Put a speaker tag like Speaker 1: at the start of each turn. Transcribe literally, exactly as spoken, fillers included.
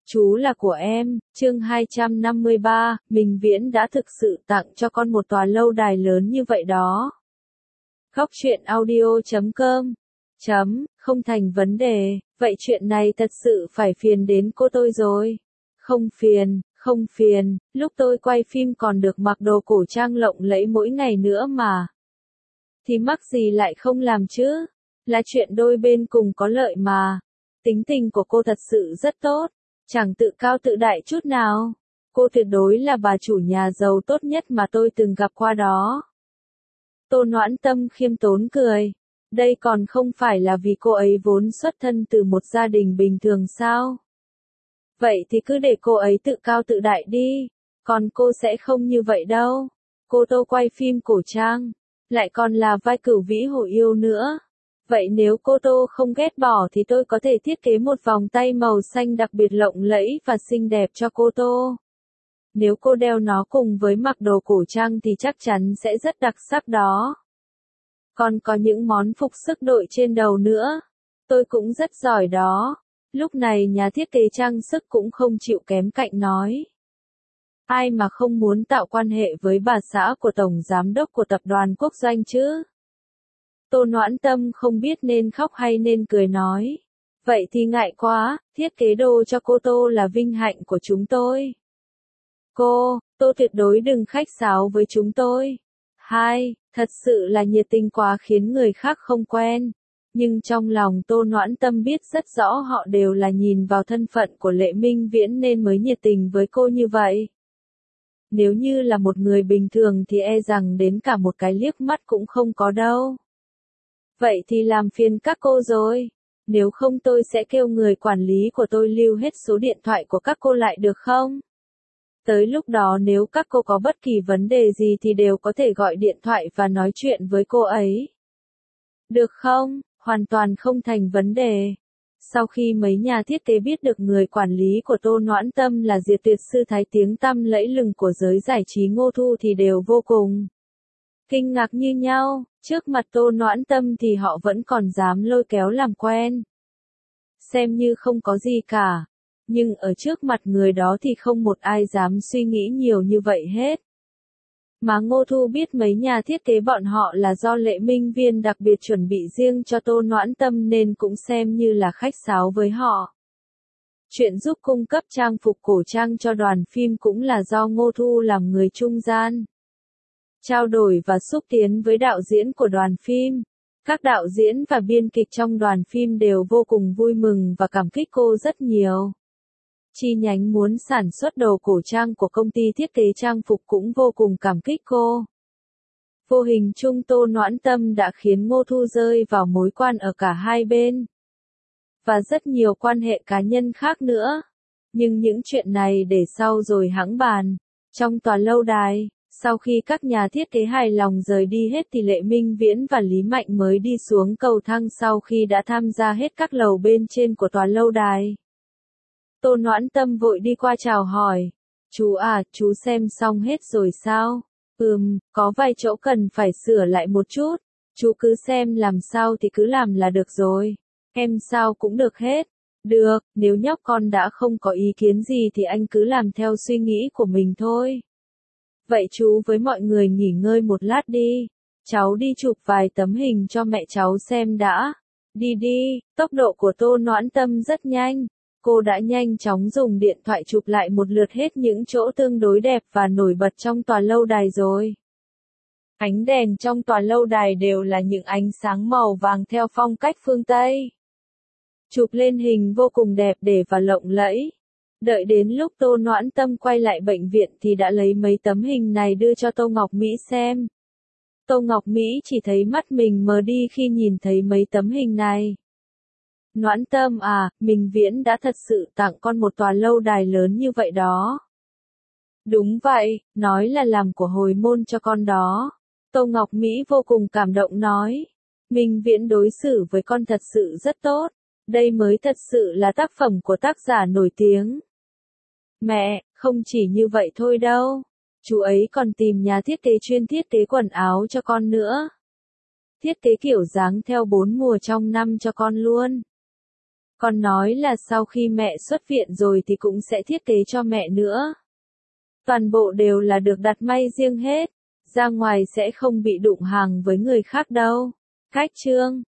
Speaker 1: Chú là của em, chương hai trăm năm mươi ba, Minh Viễn đã thực sự tặng cho con một tòa lâu đài lớn như vậy đó. Góc truyện audio chấm com Chấm, không thành vấn đề, vậy chuyện này thật sự phải phiền đến cô tôi rồi. Không phiền, không phiền, lúc tôi quay phim còn được mặc đồ cổ trang lộng lẫy mỗi ngày nữa mà. Thì mắc gì lại không làm chứ? Là chuyện đôi bên cùng có lợi mà. Tính tình của cô thật sự rất tốt, chẳng tự cao tự đại chút nào. Cô tuyệt đối là bà chủ nhà giàu tốt nhất mà tôi từng gặp qua đó. Tô Noãn Tâm khiêm tốn cười. Đây còn không phải là vì cô ấy vốn xuất thân từ một gia đình bình thường sao? Vậy thì cứ để cô ấy tự cao tự đại đi, còn cô sẽ không như vậy đâu. Cô Tô quay phim cổ trang, lại còn là vai cửu vĩ hồ yêu nữa. Vậy nếu cô Tô không ghét bỏ thì tôi có thể thiết kế một vòng tay màu xanh đặc biệt lộng lẫy và xinh đẹp cho cô Tô. Nếu cô đeo nó cùng với mặc đồ cổ trang thì chắc chắn sẽ rất đặc sắc đó. Còn có những món phục sức đội trên đầu nữa. Tôi cũng rất giỏi đó. Lúc này nhà thiết kế trang sức cũng không chịu kém cạnh nói. Ai mà không muốn tạo quan hệ với bà xã của tổng giám đốc của tập đoàn quốc doanh chứ? Tô Noãn Tâm không biết nên khóc hay nên cười nói. Vậy thì ngại quá, thiết kế đồ cho cô Tô là vinh hạnh của chúng tôi. Cô, Tô tuyệt đối đừng khách sáo với chúng tôi. Hai, thật sự là nhiệt tình quá khiến người khác không quen. Nhưng trong lòng Tô Noãn Tâm biết rất rõ họ đều là nhìn vào thân phận của Lệ Minh Viễn nên mới nhiệt tình với cô như vậy. Nếu như là một người bình thường thì e rằng đến cả một cái liếc mắt cũng không có đâu. Vậy thì làm phiền các cô rồi. Nếu không tôi sẽ kêu người quản lý của tôi lưu hết số điện thoại của các cô lại được không? Tới lúc đó nếu các cô có bất kỳ vấn đề gì thì đều có thể gọi điện thoại và nói chuyện với cô ấy. Được không? Hoàn toàn không thành vấn đề. Sau khi mấy nhà thiết kế biết được người quản lý của Tô Noãn Tâm là Diệt Tuyệt Sư Thái tiếng tăm lẫy lừng của giới giải trí Ngô Thu thì đều vô cùng kinh ngạc như nhau. Trước mặt Tô Noãn Tâm thì họ vẫn còn dám lôi kéo làm quen, xem như không có gì cả. Nhưng ở trước mặt người đó thì không một ai dám suy nghĩ nhiều như vậy hết. Mà Ngô Thu biết mấy nhà thiết kế bọn họ là do Lệ Minh Viễn đặc biệt chuẩn bị riêng cho Tô Noãn Tâm nên cũng xem như là khách sáo với họ. Chuyện giúp cung cấp trang phục cổ trang cho đoàn phim cũng là do Ngô Thu làm người trung gian, trao đổi và xúc tiến với đạo diễn của đoàn phim. Các đạo diễn và biên kịch trong đoàn phim đều vô cùng vui mừng và cảm kích cô rất nhiều. Chi nhánh muốn sản xuất đồ cổ trang của công ty thiết kế trang phục cũng vô cùng cảm kích cô. Vô hình chung Tô Noãn Tâm đã khiến Ngô Thu rơi vào mối quan ở cả hai bên. Và rất nhiều quan hệ cá nhân khác nữa. Nhưng những chuyện này để sau rồi hẵng bàn. Trong tòa lâu đài, sau khi các nhà thiết kế hài lòng rời đi hết thì Lệ Minh Viễn và Lý Mạnh mới đi xuống cầu thang sau khi đã tham gia hết các lầu bên trên của tòa lâu đài. Tô Noãn Tâm vội đi qua chào hỏi. Chú à, chú xem xong hết rồi sao? Ừm, có vài chỗ cần phải sửa lại một chút. Chú cứ xem làm sao thì cứ làm là được rồi. Em sao cũng được hết. Được, nếu nhóc con đã không có ý kiến gì thì anh cứ làm theo suy nghĩ của mình thôi. Vậy chú với mọi người nghỉ ngơi một lát đi. Cháu đi chụp vài tấm hình cho mẹ cháu xem đã. Đi đi, tốc độ của Tô Noãn Tâm rất nhanh. Cô đã nhanh chóng dùng điện thoại chụp lại một lượt hết những chỗ tương đối đẹp và nổi bật trong tòa lâu đài rồi. Ánh đèn trong tòa lâu đài đều là những ánh sáng màu vàng theo phong cách phương Tây. Chụp lên hình vô cùng đẹp để và lộng lẫy. Đợi đến lúc Tô Noãn Tâm quay lại bệnh viện thì đã lấy mấy tấm hình này đưa cho Tô Ngọc Mỹ xem. Tô Ngọc Mỹ chỉ thấy mắt mình mờ đi khi nhìn thấy mấy tấm hình này. Noãn Tâm à, Minh Viễn đã thật sự tặng con một tòa lâu đài lớn như vậy đó. Đúng vậy, nói là làm của hồi môn cho con đó. Tô Ngọc Mỹ vô cùng cảm động nói. Minh Viễn đối xử với con thật sự rất tốt. Đây mới thật sự là tác phẩm của tác giả nổi tiếng. Mẹ, không chỉ như vậy thôi đâu. Chú ấy còn tìm nhà thiết kế chuyên thiết kế quần áo cho con nữa. Thiết kế kiểu dáng theo bốn mùa trong năm cho con luôn. Còn nói là sau khi mẹ xuất viện rồi thì cũng sẽ thiết kế cho mẹ nữa. Toàn bộ đều là được đặt may riêng hết, ra ngoài sẽ không bị đụng hàng với người khác đâu. Cách chương